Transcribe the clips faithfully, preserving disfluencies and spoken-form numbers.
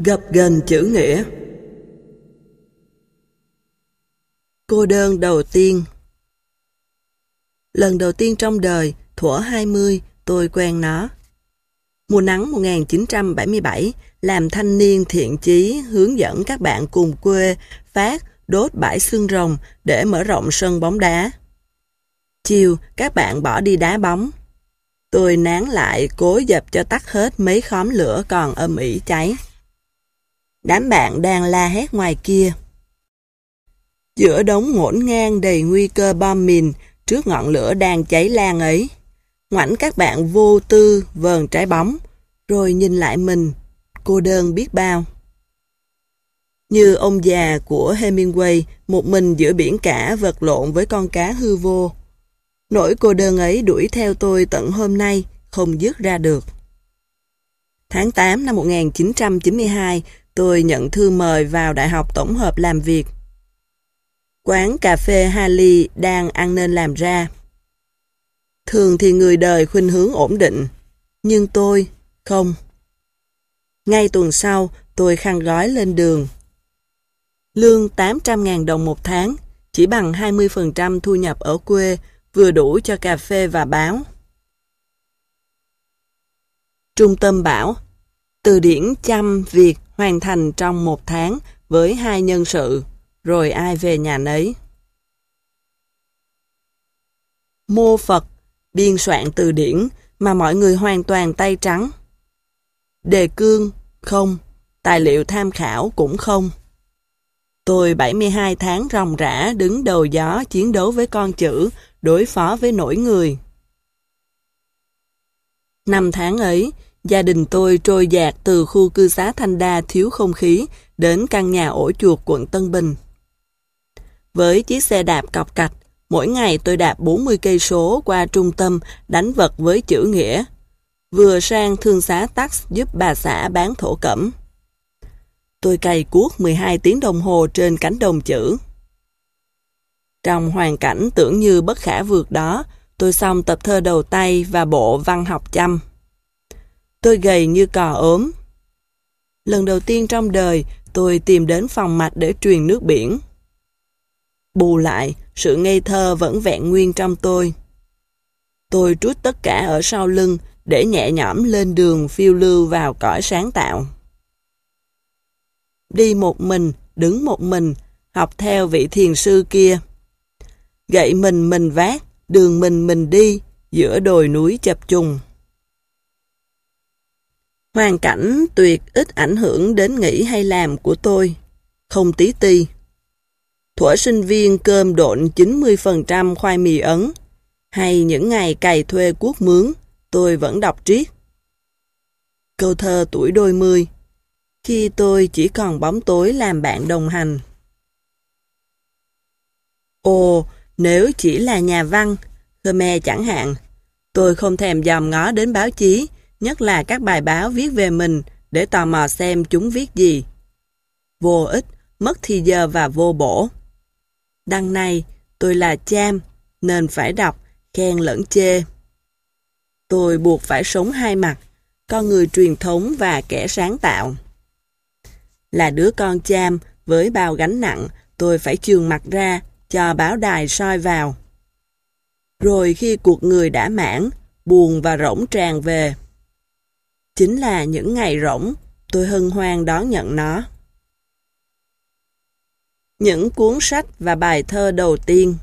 Gập ghềnh chữ nghĩa. Cô đơn đầu tiên. Lần đầu tiên trong đời, thuở hai mươi, tôi quen nó. Mùa nắng một nghìn chín trăm bảy mươi bảy, làm thanh niên thiện chí hướng dẫn các bạn cùng quê phát đốt bãi xương rồng để mở rộng sân bóng đá. Chiều, các bạn bỏ đi đá bóng. Tôi nán lại cố dập cho tắt hết mấy khóm lửa còn âm ỉ cháy. Đám bạn đang la hét ngoài kia. Giữa đống ngổn ngang đầy nguy cơ bom mìn, trước ngọn lửa đang cháy lan ấy, ngoảnh các bạn vô tư vờn trái bóng, rồi nhìn lại mình, cô đơn biết bao. Như ông già của Hemingway, một mình giữa biển cả vật lộn với con cá hư vô. Nỗi cô đơn ấy đuổi theo tôi tận hôm nay, không dứt ra được. Tháng tám năm một nghìn chín trăm chín mươi hai, tôi nhận thư mời vào Đại học Tổng hợp làm việc. Quán cà phê Harley đang ăn nên làm ra. Thường thì người đời khuynh hướng ổn định, nhưng tôi không. Ngay tuần sau, tôi khăn gói lên đường. Lương tám trăm nghìn đồng một tháng, chỉ bằng hai mươi phần trăm thu nhập ở quê, vừa đủ cho cà phê và báo. Trung tâm bảo, từ điển chăm việc hoàn thành trong một tháng với hai nhân sự, rồi ai về nhà nấy. Mô Phật, biên soạn từ điển mà mọi người hoàn toàn tay trắng. Đề cương, không. Tài liệu tham khảo cũng không. Tôi bảy mươi hai tháng ròng rã đứng đầu gió chiến đấu với con chữ, đối phó với nỗi người. Năm tháng ấy, gia đình tôi trôi dạt từ khu cư xá Thanh Đa thiếu không khí đến căn nhà ổ chuột quận Tân Bình. Với chiếc xe đạp cọc cạch, mỗi ngày tôi đạp bốn mươi cây số qua trung tâm đánh vật với chữ nghĩa, vừa sang thương xá tax giúp bà xã bán thổ cẩm. Tôi cày cuốc mười hai tiếng đồng hồ trên cánh đồng chữ. Trong hoàn cảnh tưởng như bất khả vượt đó, tôi xong tập thơ đầu tay và bộ văn học chăm. Tôi gầy như cò ốm. Lần đầu tiên trong đời, tôi tìm đến phòng mạch để truyền nước biển. Bù lại, sự ngây thơ vẫn vẹn nguyên trong tôi. Tôi trút tất cả ở sau lưng để nhẹ nhõm lên đường phiêu lưu vào cõi sáng tạo. Đi một mình, đứng một mình, học theo vị thiền sư kia. Gậy mình mình vác, đường mình mình đi, giữa đồi núi chập trùng. Hoàn cảnh tuyệt ít ảnh hưởng đến nghĩ hay làm của tôi, không tí ti. Thuở sinh viên cơm độn chín mươi phần trăm khoai mì Ấn, hay những ngày cày thuê cuốc mướn, tôi vẫn đọc triết. Câu thơ tuổi đôi mươi, khi tôi chỉ còn bóng tối làm bạn đồng hành. Ồ, nếu chỉ là nhà văn, Khmer chẳng hạn, tôi không thèm dòm ngó đến báo chí, nhất là các bài báo viết về mình để tò mò xem chúng viết gì. Vô ích, mất thì giờ và vô bổ. Đằng này, tôi là cham, nên phải đọc, khen lẫn chê. Tôi buộc phải sống hai mặt, con người truyền thống và kẻ sáng tạo. Là đứa con cham, với bao gánh nặng, tôi phải chườm mặt ra, cho báo đài soi vào. Rồi khi cuộc người đã mãn, buồn và rỗng tràn về. Chính là những ngày rỗng, tôi hân hoan đón nhận nó. Những cuốn sách và bài thơ đầu tiên.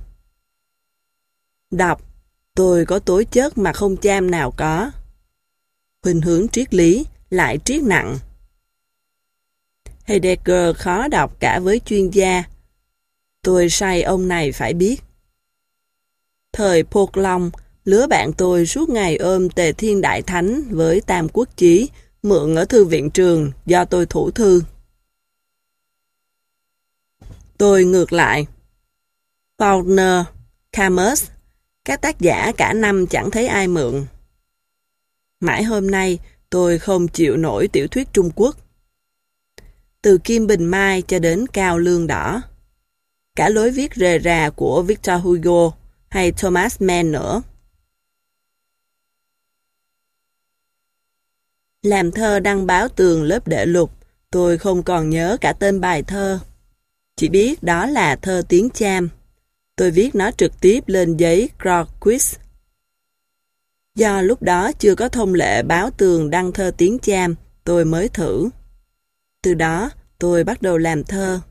Đọc, tôi có tố chất mà không cham nào có. Khuynh hướng triết lý, lại triết nặng. Heidegger khó đọc cả với chuyên gia. Tôi say ông này phải biết. Thời Phột Long, lứa bạn tôi suốt ngày ôm Tề Thiên Đại Thánh với Tam Quốc Chí, mượn ở thư viện trường do tôi thủ thư. Tôi ngược lại. Faulkner, Camus, các tác giả cả năm chẳng thấy ai mượn. Mãi hôm nay, tôi không chịu nổi tiểu thuyết Trung Quốc. Từ Kim Bình Mai cho đến Cao Lương Đỏ. Cả lối viết rề rà của Victor Hugo hay Thomas Mann nữa. Làm thơ đăng báo tường lớp đệ lục, Tôi không còn nhớ cả tên bài thơ. Chỉ biết đó là thơ tiếng Cham. Tôi viết nó trực tiếp lên giấy Croquis. Do lúc đó chưa có thông lệ báo tường đăng thơ tiếng Cham, tôi mới thử. Từ đó, tôi bắt đầu làm thơ.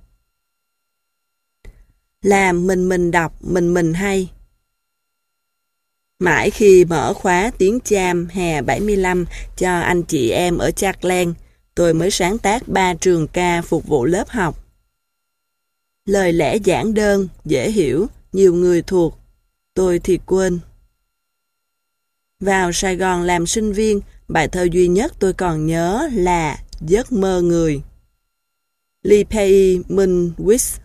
Làm mình mình đọc, mình mình hay. Mãi khi mở khóa tiếng Cham hè bảy mươi lăm cho anh chị em ở Chartland, tôi mới sáng tác ba trường ca phục vụ lớp học. Lời lẽ giản đơn, dễ hiểu, nhiều người thuộc. Tôi thì quên. Vào Sài Gòn làm sinh viên, bài thơ duy nhất tôi còn nhớ là Giấc mơ người. Lee Pei Minh Wis.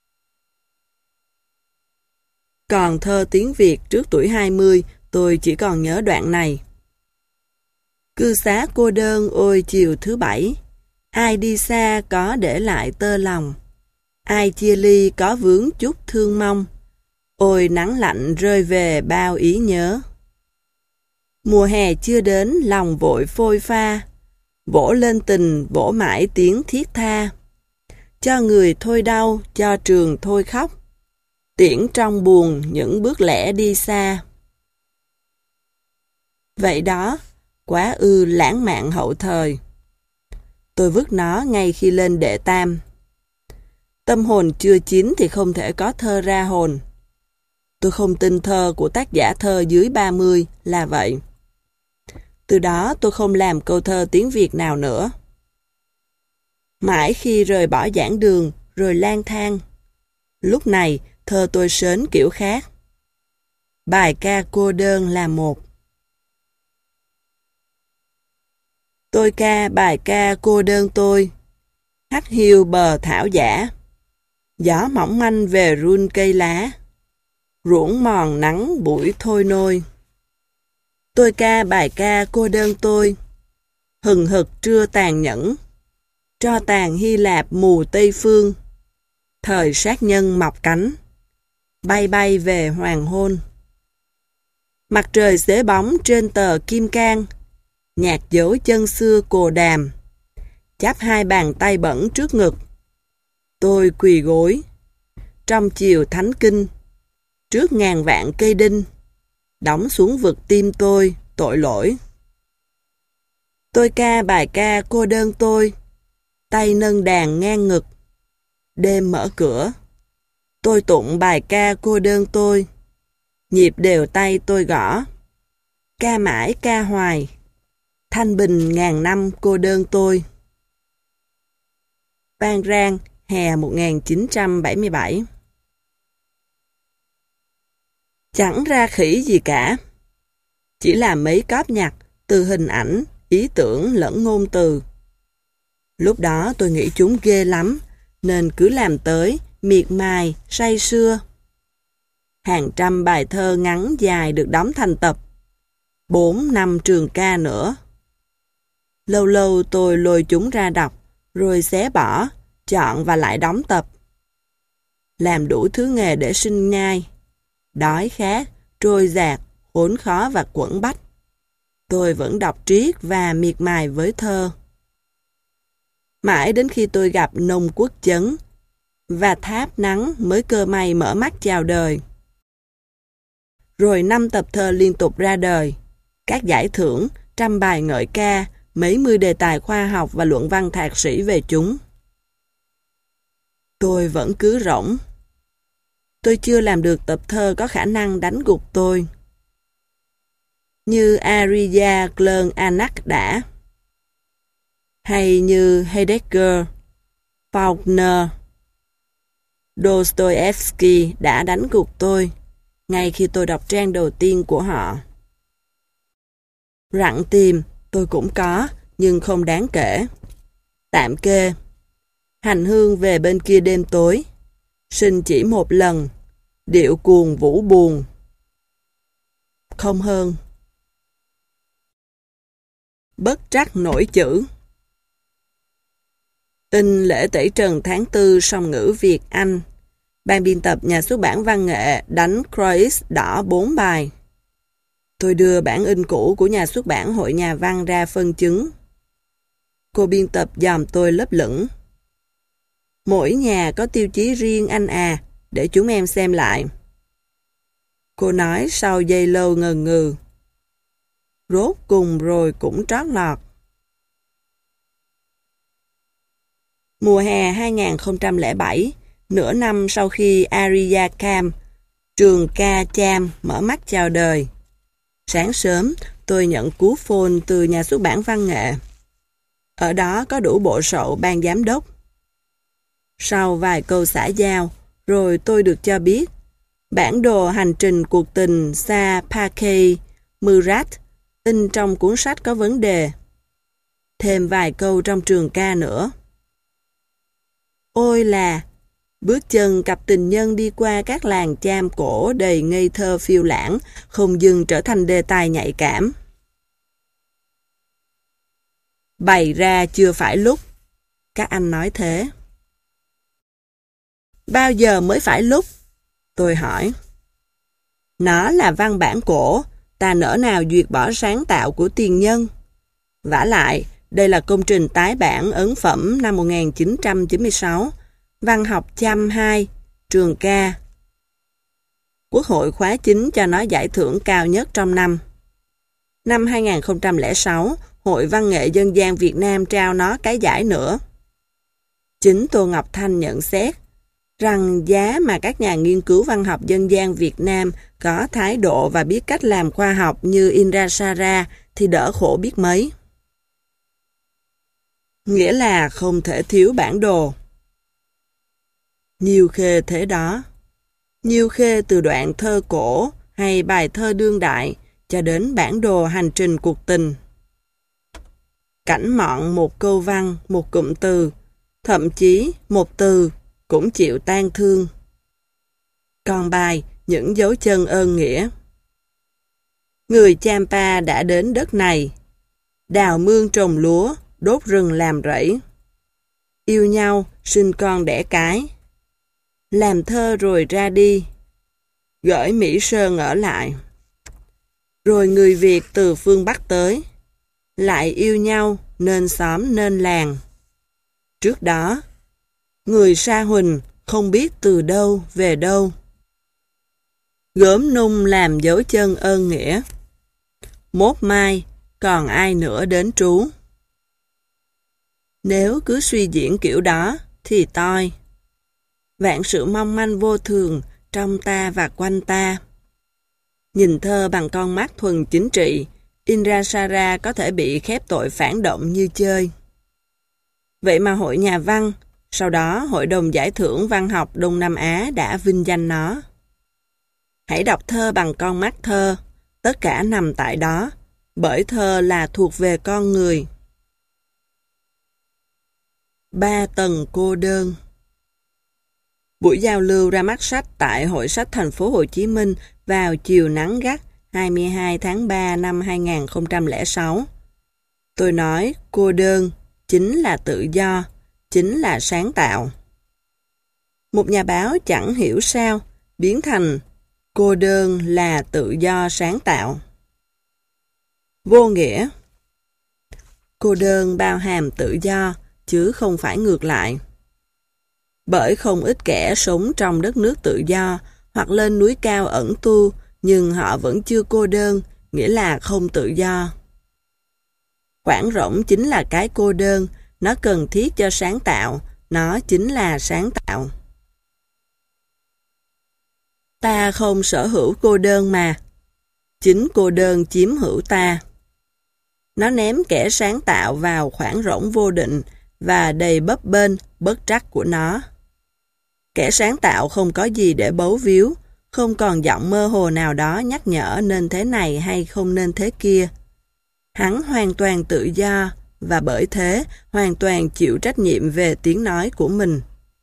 Còn thơ tiếng Việt trước tuổi hai mươi, tôi chỉ còn nhớ đoạn này. Cư xá cô đơn ôi chiều thứ bảy, ai đi xa có để lại tơ lòng, ai chia ly có vướng chút thương mong, ôi nắng lạnh rơi về bao ý nhớ. Mùa hè chưa đến lòng vội phôi pha, vỗ lên tình vỗ mãi tiếng thiết tha, cho người thôi đau, cho trường thôi khóc, tiễn trong buồn những bước lẻ đi xa. Vậy đó, quá ư lãng mạn hậu thời. Tôi vứt nó ngay khi lên đệ tam. Tâm hồn chưa chín thì không thể có thơ ra hồn. Tôi không tin thơ của tác giả thơ dưới ba mươi là vậy. Từ đó tôi không làm câu thơ tiếng Việt nào nữa. Mãi khi rời bỏ giảng đường, rồi lang thang. Lúc này, thơ tôi sến kiểu khác. Bài ca cô đơn là một. Tôi ca bài ca cô đơn tôi, hắt hiu bờ thảo giả, gió mỏng manh về run cây lá, ruỗng mòn nắng buổi thôi nôi. Tôi ca bài ca cô đơn tôi, hừng hực trưa tàn nhẫn, tro tàn Hy Lạp mù Tây Phương, thời sát nhân mọc cánh, bay bay về hoàng hôn. Mặt trời xế bóng trên tờ kim cang, nhạt dấu chân xưa cồ đàm, chắp hai bàn tay bẩn trước ngực. Tôi quỳ gối, trong chiều thánh kinh, trước ngàn vạn cây đinh, đóng xuống vực tim tôi, tội lỗi. Tôi ca bài ca cô đơn tôi, tay nâng đàn ngang ngực, đêm mở cửa. Tôi tụng bài ca cô đơn tôi, nhịp đều tay tôi gõ, ca mãi ca hoài, thanh bình ngàn năm cô đơn tôi. Phan Rang, hè một nghìn chín trăm bảy mươi bảy. Chẳng ra khỉ gì cả. Chỉ là mấy cóp nhặt từ hình ảnh, ý tưởng lẫn ngôn từ. Lúc đó tôi nghĩ chúng ghê lắm, nên cứ làm tới, miệt mài, say sưa. Hàng trăm bài thơ ngắn dài được đóng thành tập. Bốn năm trường ca nữa. Lâu lâu tôi lôi chúng ra đọc, rồi xé bỏ, chọn và lại đóng tập. Làm đủ thứ nghề để sinh nhai. Đói khát, trôi dạt, khốn khó và quẩn bách. Tôi vẫn đọc triết và miệt mài với thơ. Mãi đến khi tôi gặp Nông Quốc Chấn và Tháp Nắng mới cơ may mở mắt chào đời. Rồi năm tập thơ liên tục ra đời, các giải thưởng, trăm bài ngợi ca, mấy mươi đề tài khoa học và luận văn thạc sĩ về chúng. Tôi vẫn cứ rỗng. Tôi chưa làm được tập thơ có khả năng đánh gục tôi. Như Arya Klern Anak đã, hay như Heidegger, Faulkner, Dostoevsky đã đánh gục tôi ngay khi tôi đọc trang đầu tiên của họ. Rặn tìm tôi cũng có, nhưng không đáng kể. Tạm kê. Hành hương về bên kia đêm tối. Sinh chỉ một lần. Điệu cuồng vũ buồn. Không hơn. Bất trắc nổi chữ. In lễ tẩy trần tháng tư song ngữ Việt Anh. Ban biên tập nhà xuất bản văn nghệ đánh Croix đỏ bốn bài. Tôi đưa bản in cũ của nhà xuất bản Hội Nhà văn ra phân chứng. Cô biên tập dòm tôi lấp lửng. Mỗi nhà có tiêu chí riêng anh à, để chúng em xem lại. Cô nói sau giây lâu ngần ngừ. Rốt cùng rồi cũng trót lọt. Mùa hè hai nghìn không trăm lẻ bảy, nửa năm sau khi Arya Cam, trường ca Cham mở mắt chào đời. Sáng sớm, tôi nhận cú phone từ nhà xuất bản văn nghệ. Ở đó có đủ bộ sậu ban giám đốc. Sau vài câu xã giao, rồi tôi được cho biết bản đồ hành trình cuộc tình Sa Pakey Murat in trong cuốn sách có vấn đề. Thêm vài câu trong trường ca nữa. Ôi là, bước chân cặp tình nhân đi qua các làng Cham cổ đầy ngây thơ phiêu lãng, không dừng trở thành đề tài nhạy cảm. Bày ra chưa phải lúc. Các anh nói thế. Bao giờ mới phải lúc? Tôi hỏi. Nó là văn bản cổ, ta nỡ nào duyệt bỏ sáng tạo của tiền nhân. Vả lại, đây là công trình tái bản ấn phẩm năm một nghìn chín trăm chín mươi sáu, văn học Cham hai, trường ca. Quốc hội khóa chín cho nó giải thưởng cao nhất trong năm. Năm hai nghìn không trăm lẻ sáu, Hội Văn nghệ Dân gian Việt Nam trao nó cái giải nữa. Chính Tô Ngọc Thanh nhận xét rằng giá mà các nhà nghiên cứu văn học dân gian Việt Nam có thái độ và biết cách làm khoa học như Indrasara thì đỡ khổ biết mấy. Nghĩa là không thể thiếu bản đồ. Nhiều khê thế đó. Nhiều khê từ đoạn thơ cổ hay bài thơ đương đại cho đến bản đồ hành trình cuộc tình. Cảnh mọn một câu văn, một cụm từ, thậm chí một từ cũng chịu tan thương. Còn bài, những dấu chân ơn nghĩa. Người Champa đã đến đất này, đào mương trồng lúa, đốt rừng làm rẫy. Yêu nhau, sinh con đẻ cái. Làm thơ rồi ra đi. Gửi Mỹ Sơn ở lại. Rồi người Việt từ phương Bắc tới. Lại yêu nhau, nên xóm nên làng. Trước đó, người Sa Huỳnh không biết từ đâu về đâu. Gốm nung làm dấu chân ơn nghĩa. Mốt mai, còn ai nữa đến trú. Nếu cứ suy diễn kiểu đó, thì toi. Vạn sự mong manh vô thường trong ta và quanh ta. Nhìn thơ bằng con mắt thuần chính trị, Indrasara có thể bị khép tội phản động như chơi. Vậy mà Hội Nhà văn, sau đó Hội đồng Giải thưởng Văn học Đông Nam Á đã vinh danh nó. Hãy đọc thơ bằng con mắt thơ, tất cả nằm tại đó, bởi thơ là thuộc về con người. Ba tầng cô đơn. Buổi giao lưu ra mắt sách tại Hội sách Thành phố Hồ Chí Minh vào chiều nắng gắt hai mươi hai tháng ba năm hai nghìn không trăm lẻ sáu. Tôi nói cô đơn chính là tự do, chính là sáng tạo. Một nhà báo chẳng hiểu sao biến thành cô đơn là tự do sáng tạo. Vô nghĩa. Cô đơn bao hàm tự do, chứ không phải ngược lại. Bởi không ít kẻ sống trong đất nước tự do hoặc lên núi cao ẩn tu, nhưng họ vẫn chưa cô đơn, nghĩa là không tự do. Khoảng rỗng chính là cái cô đơn, nó cần thiết cho sáng tạo, nó chính là sáng tạo. Ta không sở hữu cô đơn mà, chính cô đơn chiếm hữu ta. Nó ném kẻ sáng tạo vào khoảng rỗng vô định và đầy bấp bênh, bất trắc của nó. Kẻ sáng tạo không có gì để bấu víu, không còn giọng mơ hồ nào đó nhắc nhở nên thế này hay không nên thế kia. Hắn hoàn toàn tự do và bởi thế hoàn toàn chịu trách nhiệm về tiếng nói của mình.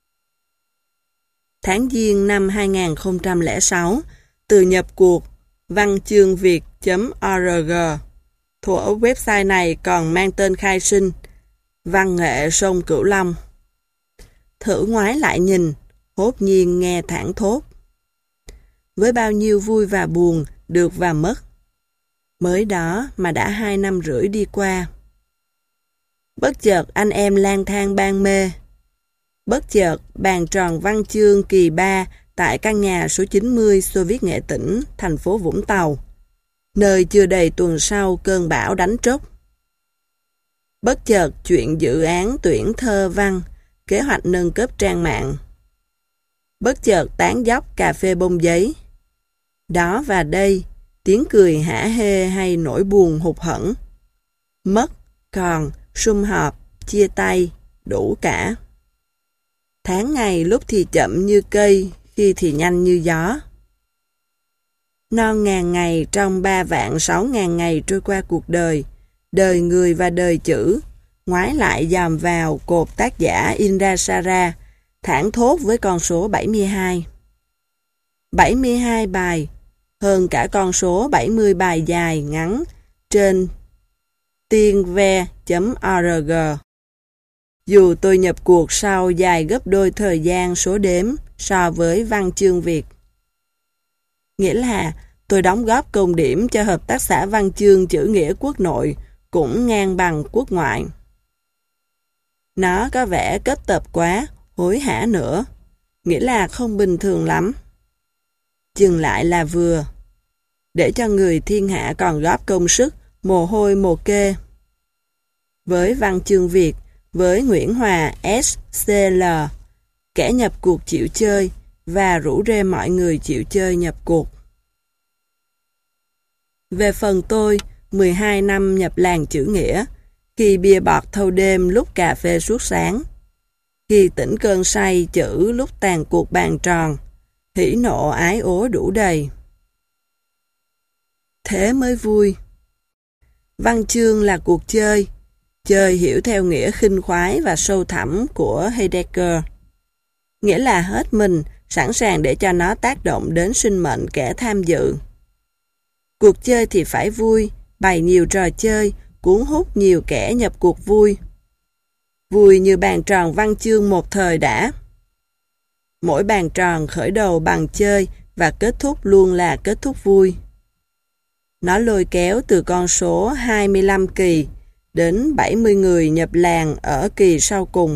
Tháng Giêng năm hai nghìn không trăm lẻ sáu, từ nhập cuộc văn chương việt chấm org. Thuở website này còn mang tên khai sinh, Văn nghệ sông Cửu Long. Thử ngoái lại nhìn, hốt nhiên nghe thảng thốt. Với bao nhiêu vui và buồn, được và mất. Mới đó mà đã hai năm rưỡi đi qua. Bất chợt anh em lang thang ban mê. Bất chợt bàn tròn văn chương kỳ ba tại căn nhà số chín mươi Xô Viết Nghệ Tĩnh, thành phố Vũng Tàu, nơi chưa đầy tuần sau cơn bão đánh trốc. Bất chợt chuyện dự án tuyển thơ văn, kế hoạch nâng cấp trang mạng. Bất chợt tán dóc cà phê bông giấy. Đó và đây, tiếng cười hả hê hay nỗi buồn hụt hẫng. Mất, còn, sum họp, chia tay, đủ cả. Tháng ngày lúc thì chậm như cây, khi thì nhanh như gió. Non ngàn ngày trong ba vạn sáu ngàn ngày trôi qua cuộc đời, đời người và đời chữ, ngoái lại dòm vào cột tác giả Indrasara, thảng thốt với con số bảy mươi hai. bảy mươi hai bài, hơn cả con số bảy mươi bài dài ngắn trên tienve chấm org. Dù tôi nhập cuộc sau dài gấp đôi thời gian số đếm so với văn chương Việt. Nghĩa là tôi đóng góp công điểm cho hợp tác xã văn chương chữ nghĩa quốc nội cũng ngang bằng quốc ngoại. Nó có vẻ kết tập quá, hối hả nữa, nghĩa là không bình thường lắm. Chừng lại là vừa, để cho người thiên hạ còn góp công sức, mồ hôi mồ kê. Với văn chương Việt, với Nguyễn Hòa ét xê lờ, kẻ nhập cuộc chịu chơi và rủ rê mọi người chịu chơi nhập cuộc. Về phần tôi, mười hai năm nhập làng chữ nghĩa, khi bia bọt thâu đêm lúc cà phê suốt sáng, khi tỉnh cơn say chữ lúc tàn cuộc bàn tròn, hỉ nộ ái ố đủ đầy. Thế mới vui. Văn chương là cuộc chơi, chơi hiểu theo nghĩa khinh khoái và sâu thẳm của Heidegger. Nghĩa là hết mình, sẵn sàng để cho nó tác động đến sinh mệnh kẻ tham dự. Cuộc chơi thì phải vui, bày nhiều trò chơi, cuốn hút nhiều kẻ nhập cuộc vui. Vui như bàn tròn văn chương một thời đã. Mỗi bàn tròn khởi đầu bằng chơi và kết thúc luôn là kết thúc vui. Nó lôi kéo từ con số hai mươi lăm kỳ đến bảy mươi người nhập làng ở kỳ sau cùng.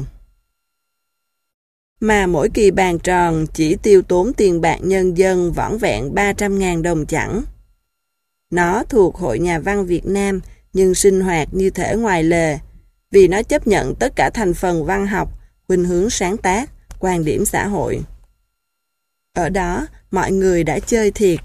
Mà mỗi kỳ bàn tròn chỉ tiêu tốn tiền bạc nhân dân vỏn vẹn ba trăm ngàn đồng chẳng. Nó thuộc Hội Nhà văn Việt Nam nhưng sinh hoạt như thể ngoài lề, vì nó chấp nhận tất cả thành phần văn học, khuynh hướng sáng tác, quan điểm xã hội. Ở đó, mọi người đã chơi thiệt.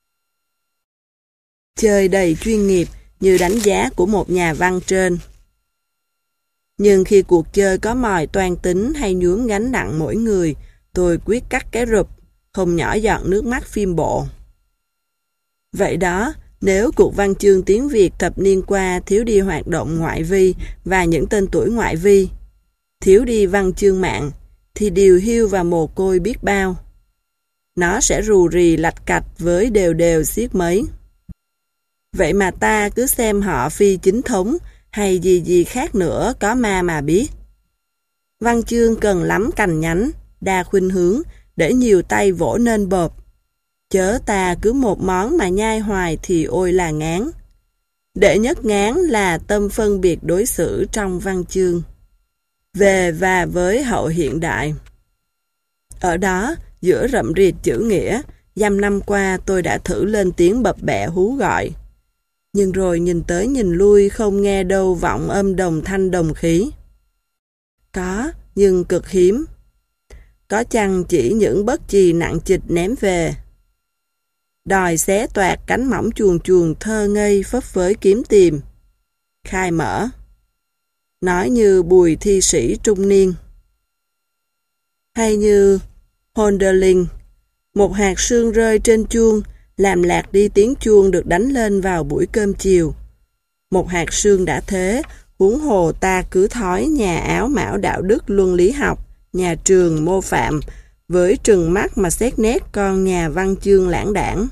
Chơi đầy chuyên nghiệp như đánh giá của một nhà văn trên. Nhưng khi cuộc chơi có mòi toan tính hay nhuốm gánh nặng mỗi người, tôi quyết cắt cái rụp, không nhỏ giọt nước mắt phim bộ. Vậy đó, nếu cuộc văn chương tiếng Việt thập niên qua thiếu đi hoạt động ngoại vi và những tên tuổi ngoại vi, thiếu đi văn chương mạng, thì điều hiu và mồ côi biết bao. Nó sẽ rù rì lạch cạch với đều đều xiết mấy. Vậy mà ta cứ xem họ phi chính thống hay gì gì khác nữa có ma mà biết. Văn chương cần lắm cành nhánh, đa khuynh hướng để nhiều tay vỗ nên bộp. Chớ ta cứ một món mà nhai hoài thì ôi là ngán. Đệ nhất ngán là tâm phân biệt đối xử trong văn chương. Về và với hậu hiện đại. Ở đó, giữa rậm rịt chữ nghĩa, dăm năm qua tôi đã thử lên tiếng bập bẹ hú gọi. Nhưng rồi nhìn tới nhìn lui không nghe đâu vọng âm đồng thanh đồng khí. Có, nhưng cực hiếm. Có chăng chỉ những bất chì nặng trịch ném về. Đòi xé toạc cánh mỏng chuồn chuồn thơ ngây phấp phới kiếm tìm. Khai mở. Nói như Bùi thi sĩ trung niên. Hay như Hölderlin, một hạt sương rơi trên chuông, làm lạc đi tiếng chuông được đánh lên vào buổi cơm chiều. Một hạt sương đã thế, huống hồ ta cứ thói nhà áo mão đạo đức luân lý học, nhà trường mô phạm, với trừng mắt mà xét nét con nhà văn chương lãng đảng.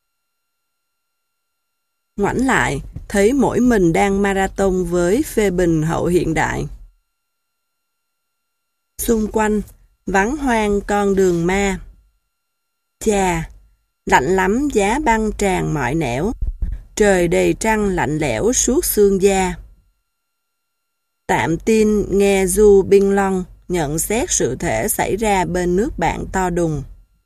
Ngoảnh lại, thấy mỗi mình đang marathon với phê bình hậu hiện đại. Xung quanh, vắng hoang con đường ma. Chà, lạnh lắm giá băng tràn mọi nẻo, trời đầy trăng lạnh lẽo suốt xương da. Tạm tin nghe Du Binh Long nhận xét sự thể xảy ra bên nước bạn to đùng.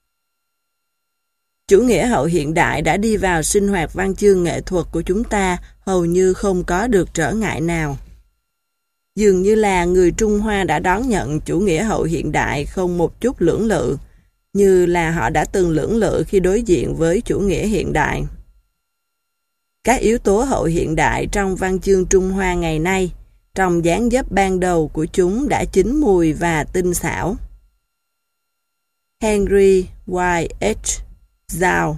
Chủ nghĩa hậu hiện đại đã đi vào sinh hoạt văn chương nghệ thuật của chúng ta hầu như không có được trở ngại nào. Dường như là người Trung Hoa đã đón nhận chủ nghĩa hậu hiện đại không một chút lưỡng lự, như là họ đã từng lưỡng lự khi đối diện với chủ nghĩa hiện đại. Các yếu tố hậu hiện đại trong văn chương Trung Hoa ngày nay, trong dáng dấp ban đầu của chúng đã chín mùi và tinh xảo. Henry Y H Giao.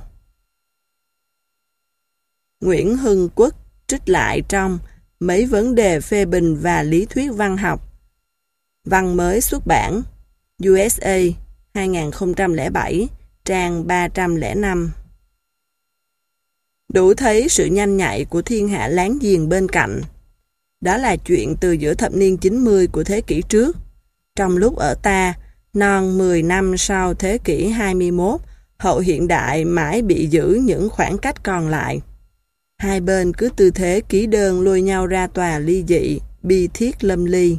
Nguyễn Hưng Quốc trích lại trong Mấy vấn đề phê bình và lý thuyết văn học. Văn mới xuất bản U S A hai nghìn không trăm lẻ bảy, trang ba trăm lẻ năm. Đủ thấy sự nhanh nhạy của thiên hạ láng giềng bên cạnh. Đó là chuyện từ giữa thập niên chín mươi của thế kỷ trước. Trong lúc ở ta, non mười năm sau thế kỷ hai mươi mốt, hậu hiện đại mãi bị giữ những khoảng cách còn lại. Hai bên cứ tư thế ký đơn lôi nhau ra tòa ly dị, bi thiết lâm ly.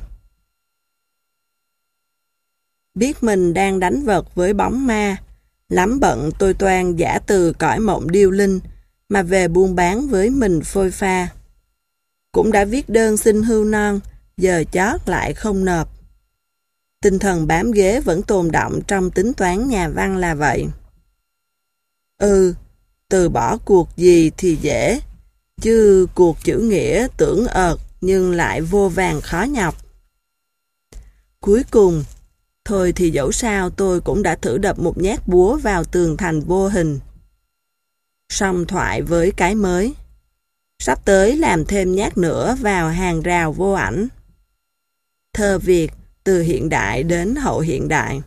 Biết mình đang đánh vật với bóng ma, lắm bận tôi toan giả từ cõi mộng điêu linh, mà về buôn bán với mình phôi pha. Cũng đã viết đơn xin hưu non, giờ chót lại không nộp. Tinh thần bám ghế vẫn tồn động trong tính toán nhà văn là vậy. Ừ, từ bỏ cuộc gì thì dễ, chứ cuộc chữ nghĩa tưởng ợt nhưng lại vô vàn khó nhọc. Cuối cùng, thôi thì dẫu sao tôi cũng đã thử đập một nhát búa vào tường thành vô hình. Song thoại với cái mới. Sắp tới làm thêm nhát nữa vào hàng rào vô ảnh. Thơ Việt từ hiện đại đến hậu hiện đại.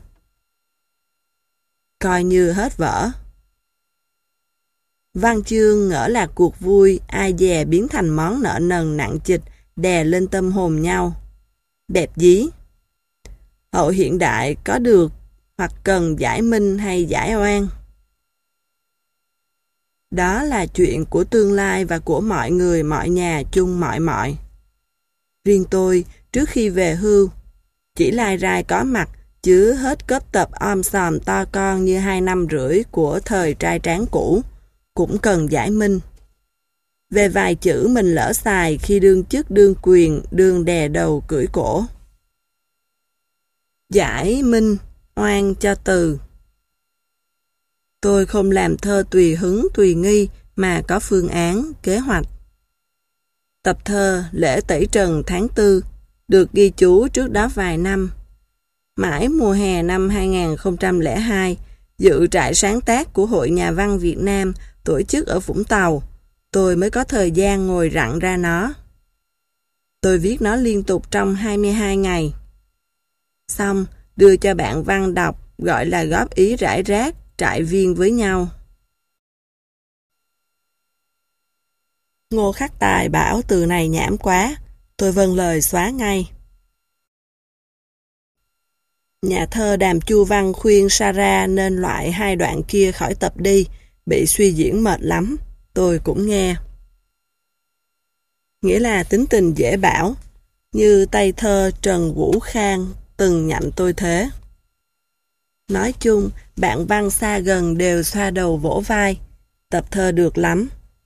Coi như hết vở. Văn chương ngỡ là cuộc vui, ai dè biến thành món nợ nần nặng trịch đè lên tâm hồn nhau. Đẹp dí. Hậu hiện đại có được hoặc cần giải minh hay giải oan. Đó là chuyện của tương lai và của mọi người mọi nhà chung mọi mọi. Riêng tôi, trước khi về hưu, chỉ lai rai có mặt, chứ hết cấp tập om sòm to con như hai năm rưỡi của thời trai tráng cũ, cũng cần giải minh. Về vài chữ mình lỡ xài khi đương chức đương quyền, đương đè đầu cưỡi cổ. Giải minh, oan cho từ. Tôi không làm thơ tùy hứng tùy nghi mà có phương án, kế hoạch. Tập thơ Lễ Tẩy Trần tháng tư được ghi chú trước đó vài năm. Mãi mùa hè năm hai nghìn không trăm lẻ hai, dự trại sáng tác của Hội Nhà văn Việt Nam tổ chức ở Vũng Tàu, tôi mới có thời gian ngồi rặn ra nó. Tôi viết nó liên tục trong hai mươi hai ngày. Xong, đưa cho bạn văn đọc, gọi là góp ý rải rác, trại viên với nhau. Ngô Khắc Tài bảo từ này nhảm quá, tôi vâng lời xóa ngay. Nhà thơ Đàm Chu Văn khuyên Sarah nên loại hai đoạn kia khỏi tập đi, bị suy diễn mệt lắm, tôi cũng nghe. Nghĩa là tính tình dễ bảo, như Tây thơ Trần Vũ Khang từng nhậm tôi thế. Nói chung, bạn văn xa gần đều xoa đầu vỗ vai, tập thơ được lắm.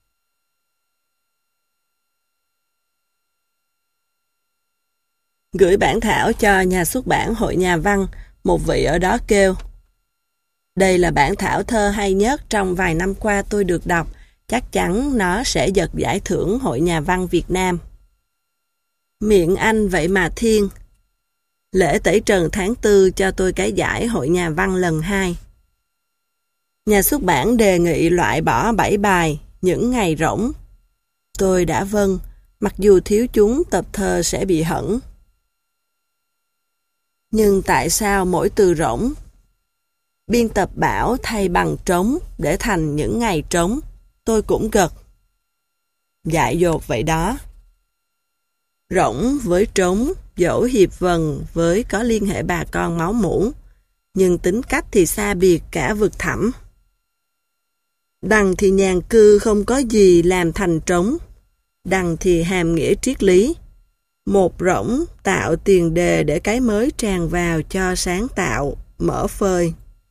Gửi bản thảo cho nhà xuất bản Hội Nhà văn, một vị ở đó kêu: đây là bản thảo thơ hay nhất trong vài năm qua tôi được đọc, chắc chắn nó sẽ giật giải thưởng Hội Nhà văn Việt Nam. Miệng anh vậy mà thiên. Lễ Tẩy Trần tháng tư cho tôi cái giải Hội Nhà văn lần hai. Nhà xuất bản đề nghị loại bỏ bảy bài Những Ngày Rỗng. Tôi đã vâng, mặc dù thiếu chúng tập thơ sẽ bị hỏng. Nhưng tại sao mỗi từ rỗng? Biên tập bảo thay bằng trống để thành Những Ngày Trống. Tôi cũng gật. Dại dột vậy đó. Rỗng với trống, dẫu hiệp vần với có liên hệ bà con máu mủ, nhưng tính cách thì xa biệt cả vực thẳm. Đằng thì nhàn cư không có gì làm thành trống, đằng thì hàm nghĩa triết lý. Một rỗng tạo tiền đề để cái mới tràn vào cho sáng tạo, mở phơi.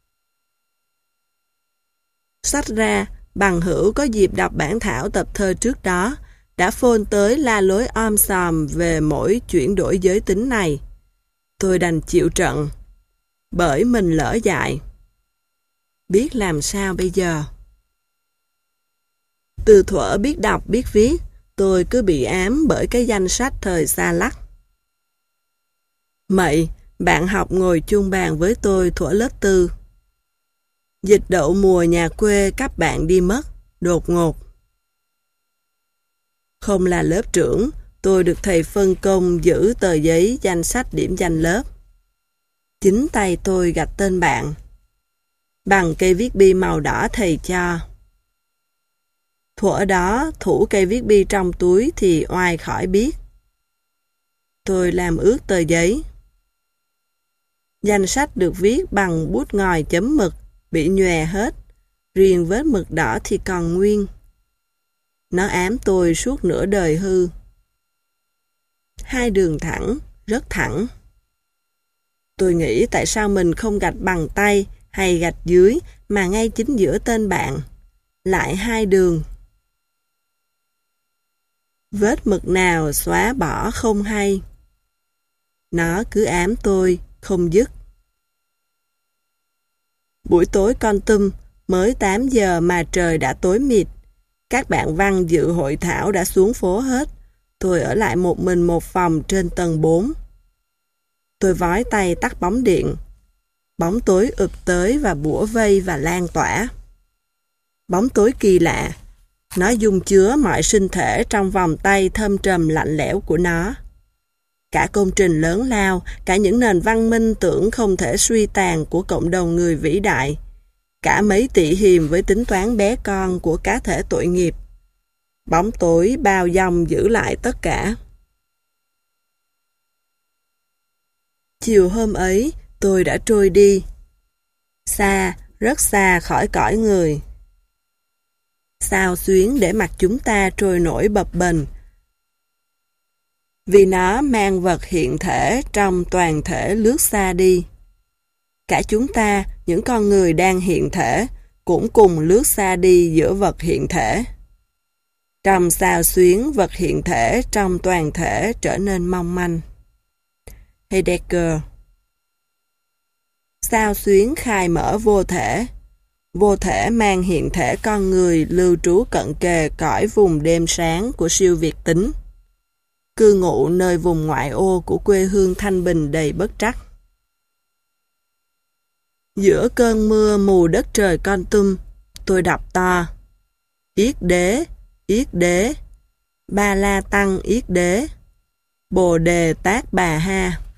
Sách ra, bằng hữu có dịp đọc bản thảo tập thơ trước đó, đã phone tới la lối om sòm về mỗi chuyển đổi giới tính này. Tôi đành chịu trận, bởi mình lỡ dại. Biết làm sao bây giờ? Từ thuở biết đọc biết viết, tôi cứ bị ám bởi cái danh sách thời xa lắc. Mậy, bạn học ngồi chung bàn với tôi thuở lớp tư. Dịch đậu mùa nhà quê các bạn đi mất, đột ngột. Không là lớp trưởng, tôi được thầy phân công giữ tờ giấy danh sách điểm danh lớp. Chính tay tôi gạch tên bạn. Bằng cây viết bi màu đỏ thầy cho. Thuở đó, thủ cây viết bi trong túi thì oai khỏi biết. Tôi làm ướt tờ giấy. Danh sách được viết bằng bút ngòi chấm mực, bị nhòe hết. Riêng vết mực đỏ thì còn nguyên. Nó ám tôi suốt nửa đời hư. Hai đường thẳng, rất thẳng. Tôi nghĩ tại sao mình không gạch bằng tay hay gạch dưới mà ngay chính giữa tên bạn. Lại hai đường. Vết mực nào xóa bỏ không hay. Nó cứ ám tôi, không dứt. Buổi tối con tum, mới tám giờ mà trời đã tối mịt. Các bạn văn dự hội thảo đã xuống phố hết. Tôi ở lại một mình một phòng trên tầng bốn. Tôi vói tay tắt bóng điện. Bóng tối ụp tới và bủa vây và lan tỏa. Bóng tối kỳ lạ. Nó dung chứa mọi sinh thể trong vòng tay thâm trầm lạnh lẽo của nó. Cả công trình lớn lao, cả những nền văn minh tưởng không thể suy tàn của cộng đồng người vĩ đại, cả mấy tỷ hiềm với tính toán bé con của cá thể tội nghiệp. Bóng tối bao dòng giữ lại tất cả. Chiều hôm ấy, tôi đã trôi đi. Xa, rất xa khỏi cõi người. Sao xuyến để mặc chúng ta trôi nổi bập bềnh. Vì nó mang vật hiện thể trong toàn thể lướt xa đi. Cả chúng ta, những con người đang hiện thể, cũng cùng lướt xa đi giữa vật hiện thể. Trong sao xuyến vật hiện thể trong toàn thể trở nên mong manh. Heidegger. Sao xuyến khai mở vô thể. Vô thể mang hiện thể con người lưu trú cận kề cõi vùng đêm sáng của siêu việt tính. Cư ngụ nơi vùng ngoại ô của quê hương thanh bình đầy bất trắc. Giữa cơn mưa mù đất trời con tum, tôi đọc to. Yết đế, yết đế, ba la tăng yết đế, bồ đề tát bà ha.